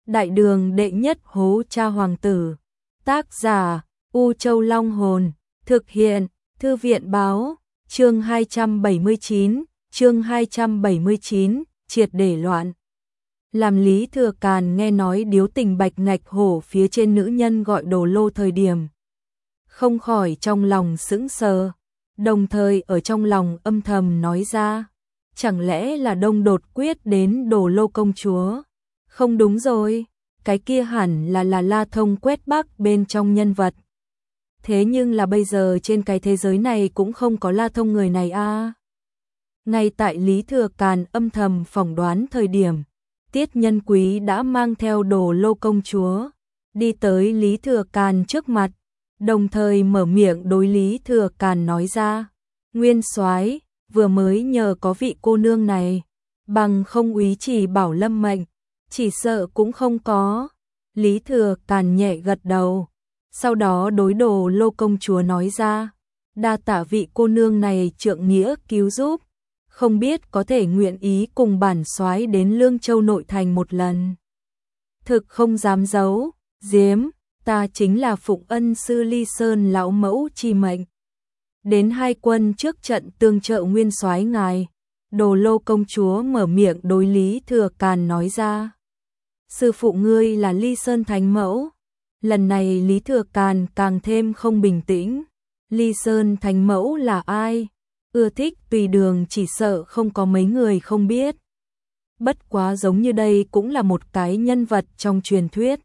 Đại đường đệ nhất hố cha hoàng tử. Tác giả U Châu Long Hồn. Thực hiện Thư viện báo. Chương 279, triệt để loạn. Làm Lý Thừa Càn nghe nói điếu tình bạch ngạch hổ phía trên nữ nhân gọi Đồ Lô thời điểm, không khỏi trong lòng sững sờ, đồng thời ở trong lòng âm thầm nói ra, chẳng lẽ là Đông đột quyết đến Đồ Lô công chúa? Không đúng rồi, cái kia hẳn là La Thông quét Bắc bên trong nhân vật. Thế nhưng là bây giờ trên cái thế giới này cũng không có La Thông người này a. Ngay tại Lý Thừa Càn âm thầm phỏng đoán thời điểm, Tiết Nhân Quý đã mang theo Đồ Lô công chúa đi tới Lý Thừa Càn trước mặt, đồng thời mở miệng đối Lý Thừa Càn nói ra: "Nguyên soái, vừa mới nhờ có vị cô nương này, bằng không úy chỉ bảo lâm mệnh, chỉ sợ cũng không có." Lý Thừa Càn nhẹ gật đầu, sau đó đối Đồ Lô công chúa nói ra: "Đa tạ vị cô nương này trượng nghĩa cứu giúp, không biết có thể nguyện ý cùng bản soái đến Lương Châu nội thành một lần." Thực không dám giấu giếm, ta chính là Phụng Ân sư Ly Sơn lão mẫu chi mệnh, đến hai quân trước trận tương trợ nguyên soái ngài. Đồ Lô công chúa mở miệng đối Lý Thừa Càn nói ra: "Sư phụ ngươi là Ly Sơn thánh mẫu." Lần này Lý Thừa Càn càng thêm không bình tĩnh. Ly Sơn thánh mẫu là ai? Ưa thích tùy đường chỉ sợ không có mấy người không biết. Bất quá giống như đây cũng là một cái nhân vật trong truyền thuyết.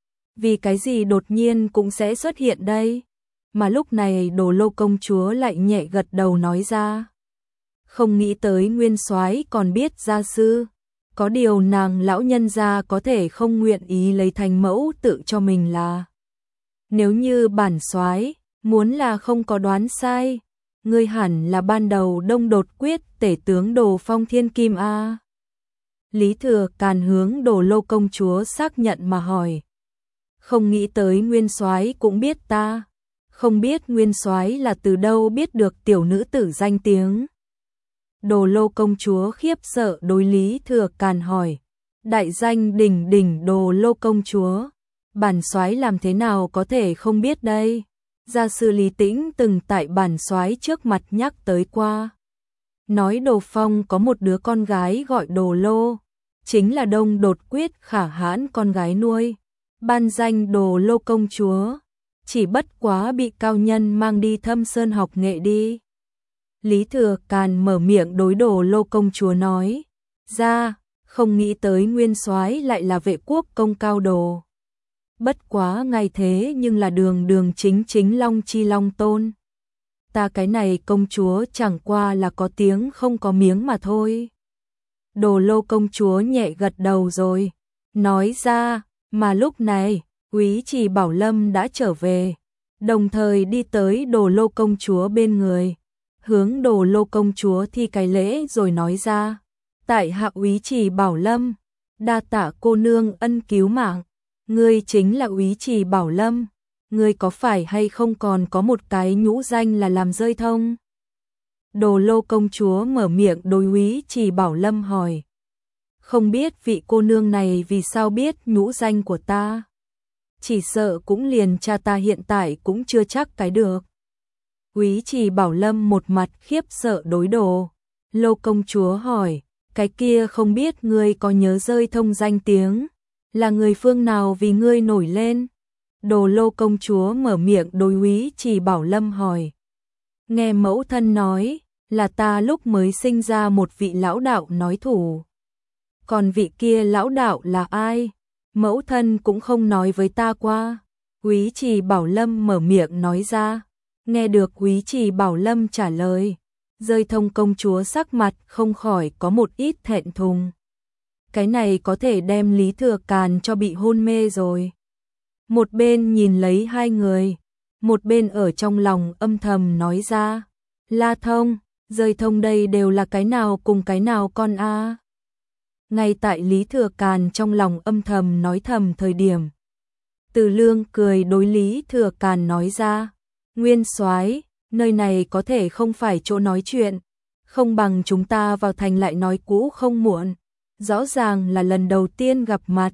Vì cái gì đột nhiên cũng sẽ xuất hiện đây? Mà lúc này Đồ Lô công chúa lại nhẹ gật đầu nói ra: "Không nghĩ tới nguyên soái còn biết gia sư. Có điều nàng lão nhân gia có thể không nguyện ý lấy thành mẫu tự cho mình là. Nếu như bản soái muốn là không có đoán sai, ngươi hẳn là ban đầu Đông đột quyết tể tướng Đồ Phong Thiên Kim a." Lý Thừa Càn hướng Đồ Lô công chúa xác nhận mà hỏi: "Không nghĩ tới nguyên soái cũng biết ta, không biết nguyên soái là từ đâu biết được tiểu nữ tử danh tiếng?" Đồ Lô công chúa khiếp sợ đối Lý Thừa Càn hỏi: "Đại danh đỉnh đỉnh Đồ Lô công chúa, bản soái làm thế nào có thể không biết đây? Gia sư Lý Tĩnh từng tại bản soái trước mặt nhắc tới qua, nói Đồ Phong có một đứa con gái gọi Đồ Lô, chính là Đông đột quyết khả hãn con gái nuôi, ban danh Đồ Lô công chúa, chỉ bất quá bị cao nhân mang đi Thâm Sơn học nghệ đi." Lý Thừa Càn mở miệng đối Đồ Lô công chúa nói ra: "Không nghĩ tới nguyên soái lại là Vệ quốc công Cao Đồ. Bất quá ngài thế nhưng là đường đường chính chính Long Chi Long Tôn. Ta cái này công chúa chẳng qua là có tiếng không có miếng mà thôi." Đồ Lô công chúa nhẹ gật đầu rồi nói ra, mà lúc này úy chỉ Bảo Lâm đã trở về, đồng thời đi tới Đồ Lô công chúa bên người, hướng Đồ Lô công chúa thi cái lễ rồi nói ra: "Tại hạ úy chỉ Bảo Lâm, đa tạ cô nương ân cứu mạng. Ngươi chính là úy chỉ Bảo Lâm, ngươi có phải hay không còn có một cái nhũ danh là làm rơi thông?" Đồ Lô công chúa mở miệng đối úy chỉ Bảo Lâm hỏi: "Không biết vị cô nương này vì sao biết nhũ danh của ta? Chỉ sợ cũng liền cha ta hiện tại cũng chưa chắc cái được." Úy chỉ Bảo Lâm một mặt khiếp sợ đối Đồ Lô công chúa hỏi: "Cái kia không biết ngươi có nhớ rơi thông danh tiếng, là người phương nào vì ngươi nổi lên?" Đồ Lô công chúa mở miệng đối úy chỉ Bảo Lâm hỏi: "Nghe mẫu thân nói, là ta lúc mới sinh ra một vị lão đạo nói thủ. Còn vị kia lão đạo là ai? Mẫu thân cũng không nói với ta qua." Úy chỉ Bảo Lâm mở miệng nói ra. Nghe được úy chỉ Bảo Lâm trả lời, rơi thông công chúa sắc mặt không khỏi có một ít thẹn thùng. Cái này có thể đem Lý Thừa Càn cho bị hôn mê rồi. Một bên nhìn lấy hai người, một bên ở trong lòng âm thầm nói ra: "La Thông, rơi thông đây đều là cái nào cùng cái nào con a?" Ngay tại Lý Thừa Càn trong lòng âm thầm nói thầm thời điểm, Từ Lương cười đối Lý Thừa Càn nói ra: "Nguyên soái, nơi này có thể không phải chỗ nói chuyện, không bằng chúng ta vào thành lại nói cũ không muộn. Rõ ràng là lần đầu tiên gặp mặt,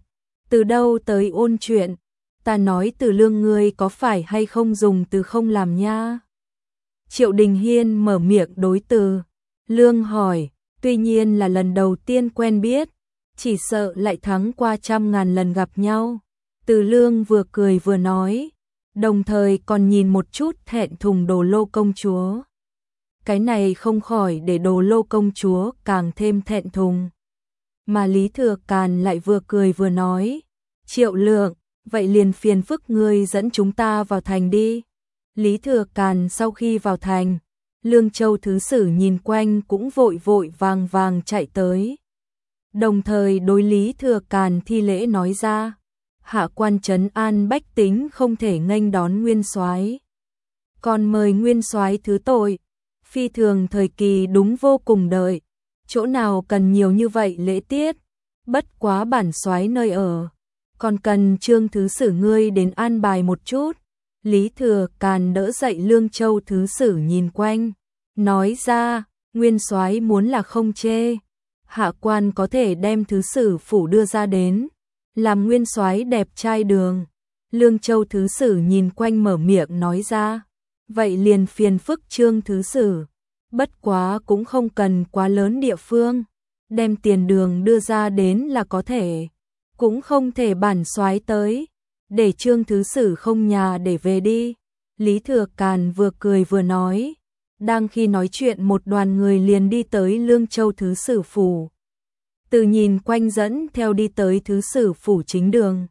Từ đâu tới ôn chuyện, ta nói Từ Lương ngươi có phải hay không dùng từ không làm nha. Triệu Đình Hiên mở miệng đối Từ Lương hỏi, tuy nhiên là lần đầu tiên quen biết, chỉ sợ lại thắng qua 100.000 lần gặp nhau. Từ Lương vừa cười vừa nói, đồng thời còn nhìn một chút thẹn thùng Đồ Lô công chúa. Cái này không khỏi để Đồ Lô công chúa càng thêm thẹn thùng. Mà Lý Thừa Càn lại vừa cười vừa nói, Triệu Lượng, vậy liền phiền phức ngươi dẫn chúng ta vào thành đi. Lý Thừa Càn sau khi vào thành, Lương Châu thứ sử nhìn quanh cũng vội vội vàng vàng chạy tới. Đồng thời đối Lý Thừa Càn thi lễ nói ra, hạ quan trấn an bách tính không thể nghênh đón nguyên soái, còn mời nguyên soái thứ tội, phi thường thời kỳ đúng vô cùng đợi, chỗ nào cần nhiều như vậy lễ tiết, bất quá bản soái nơi ở, còn cần Trương thứ sử ngươi đến an bài một chút. Lý Thừa Càn đỡ dậy Lương Châu thứ sử nhìn quanh, nói ra, nguyên soái muốn là không chê, hạ quan có thể đem thứ sử phủ đưa ra đến, làm nguyên soái đẹp trai đường. Lương Châu thứ sử nhìn quanh mở miệng nói ra, vậy liền phiền phức Trương thứ sử, bất quá cũng không cần quá lớn địa phương, đem tiền đường đưa ra đến là có thể, cũng không thể bản soái tới, để Trương thứ sử không nhà để về đi. Lý Thừa Càn vừa cười vừa nói, đang khi nói chuyện một đoàn người liền đi tới Lương Châu thứ sử phủ. Từ nhìn quanh dẫn theo đi tới thứ sử phủ chính đường.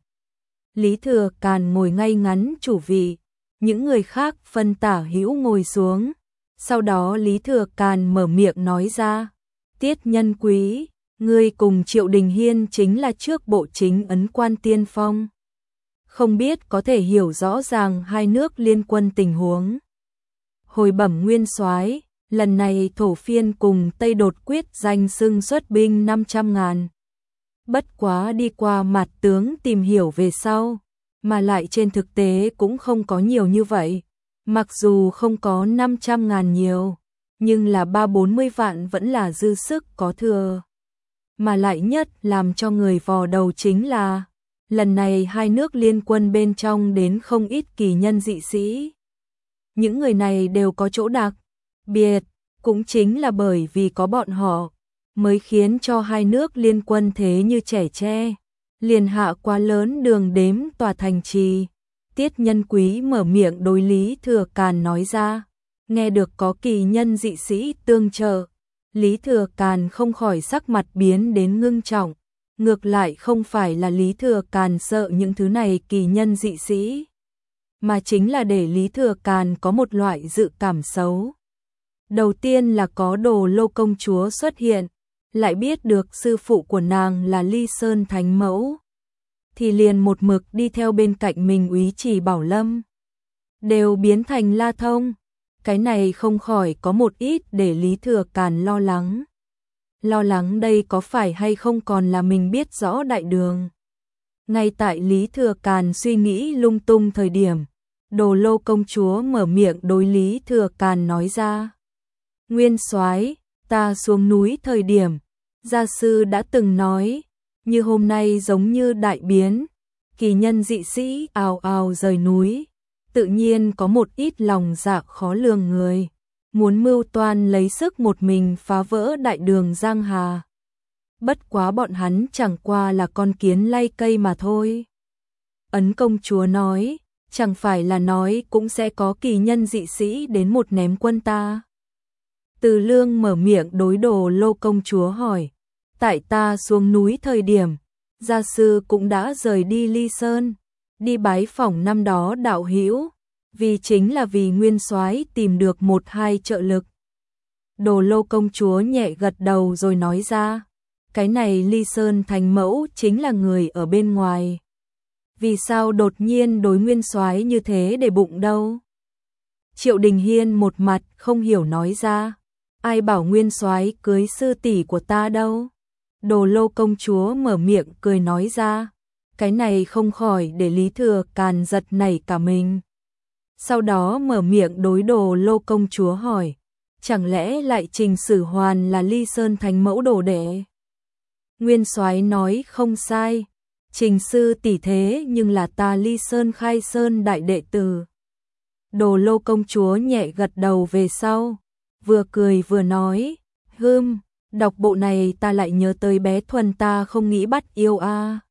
Lý Thừa Càn ngồi ngay ngắn chủ vị, những người khác phân tả hữu ngồi xuống. Sau đó Lý Thừa Càn mở miệng nói ra, Tiết Nhân Quý, ngươi cùng Triệu Đình Hiên chính là trước bộ chính ấn quan tiên phong. Không biết có thể hiểu rõ ràng hai nước liên quân tình huống. Hồi bẩm nguyên soái, lần này Thổ Phiên cùng Tây Đột quyết danh xưng xuất binh 500.000. Bất quá đi qua mặt tướng tìm hiểu về sau, mà lại trên thực tế cũng không có nhiều như vậy. Mặc dù không có 500.000 nhiều, nhưng là 30-40 vạn vẫn là dư sức có thừa. Mà lại nhất làm cho người vò đầu chính là, lần này hai nước liên quân bên trong đến không ít kỳ nhân dị sĩ. Những người này đều có chỗ đặc biệt, cũng chính là bởi vì có bọn họ, mới khiến cho hai nước liên quân thế như trẻ tre, liền hạ quá lớn đường đếm tòa thành trì. Tiết Nhân Quý mở miệng đối Lý Thừa Càn nói ra, nghe được có kỳ nhân dị sĩ tương trợ, Lý Thừa Càn không khỏi sắc mặt biến đến ngưng trọng, ngược lại không phải là Lý Thừa Càn sợ những thứ này kỳ nhân dị sĩ, mà chính là để Lý Thừa Càn có một loại dự cảm xấu. Đầu tiên là có Đồ Lô công chúa xuất hiện, lại biết được sư phụ của nàng là Ly Sơn Thánh Mẫu, thì liền một mực đi theo bên cạnh mình Úy Trì Bảo Lâm, đều biến thành La Thông. Cái này không khỏi có một ít để Lý Thừa Càn lo lắng. Lo lắng đây có phải hay không còn là mình biết rõ đại đường. Ngay tại Lý Thừa Càn suy nghĩ lung tung thời điểm, Đồ Lô công chúa mở miệng đối Lý Thừa Càn nói ra, nguyên soái, ta xuống núi thời điểm, gia sư đã từng nói, như hôm nay giống như đại biến, kỳ nhân dị sĩ ào ào rời núi, tự nhiên có một ít lòng dạ khó lường người, muốn mưu toan lấy sức một mình phá vỡ đại đường Giang Hà. Bất quá bọn hắn chẳng qua là con kiến lay cây mà thôi. Ấn công chúa nói, chẳng phải là nói cũng sẽ có kỳ nhân dị sĩ đến một ném quân ta. Từ Lương mở miệng đối Đồ Lô công chúa hỏi, tại ta xuống núi thời điểm, gia sư cũng đã rời đi Ly Sơn, đi bái phỏng năm đó đạo hữu, vì chính là vì nguyên soái tìm được 1-2 trợ lực. Đồ Lô công chúa nhẹ gật đầu rồi nói ra, cái này Ly Sơn Thánh Mẫu chính là người ở bên ngoài. Vì sao đột nhiên đối nguyên soái như thế để bụng đâu? Triệu Đình Hiên một mặt không hiểu nói ra, ai bảo nguyên soái cưới sư tỷ của ta đâu? Đồ Lô công chúa mở miệng cười nói ra, cái này không khỏi để Lý Thừa Càn giật nảy cả mình. Sau đó mở miệng đối Đồ Lô công chúa hỏi, chẳng lẽ lại Trình Sử Hoàn là Ly Sơn Thánh Mẫu đồ đệ? Nguyên soái nói không sai, Trình sư tỷ thế nhưng là ta Ly Sơn Khai Sơn đại đệ tử. Đồ Lô công chúa nhẹ gật đầu về sau, vừa cười vừa nói, đọc bộ này ta lại nhớ tới bé Thuần ta không nghĩ bắt yêu a.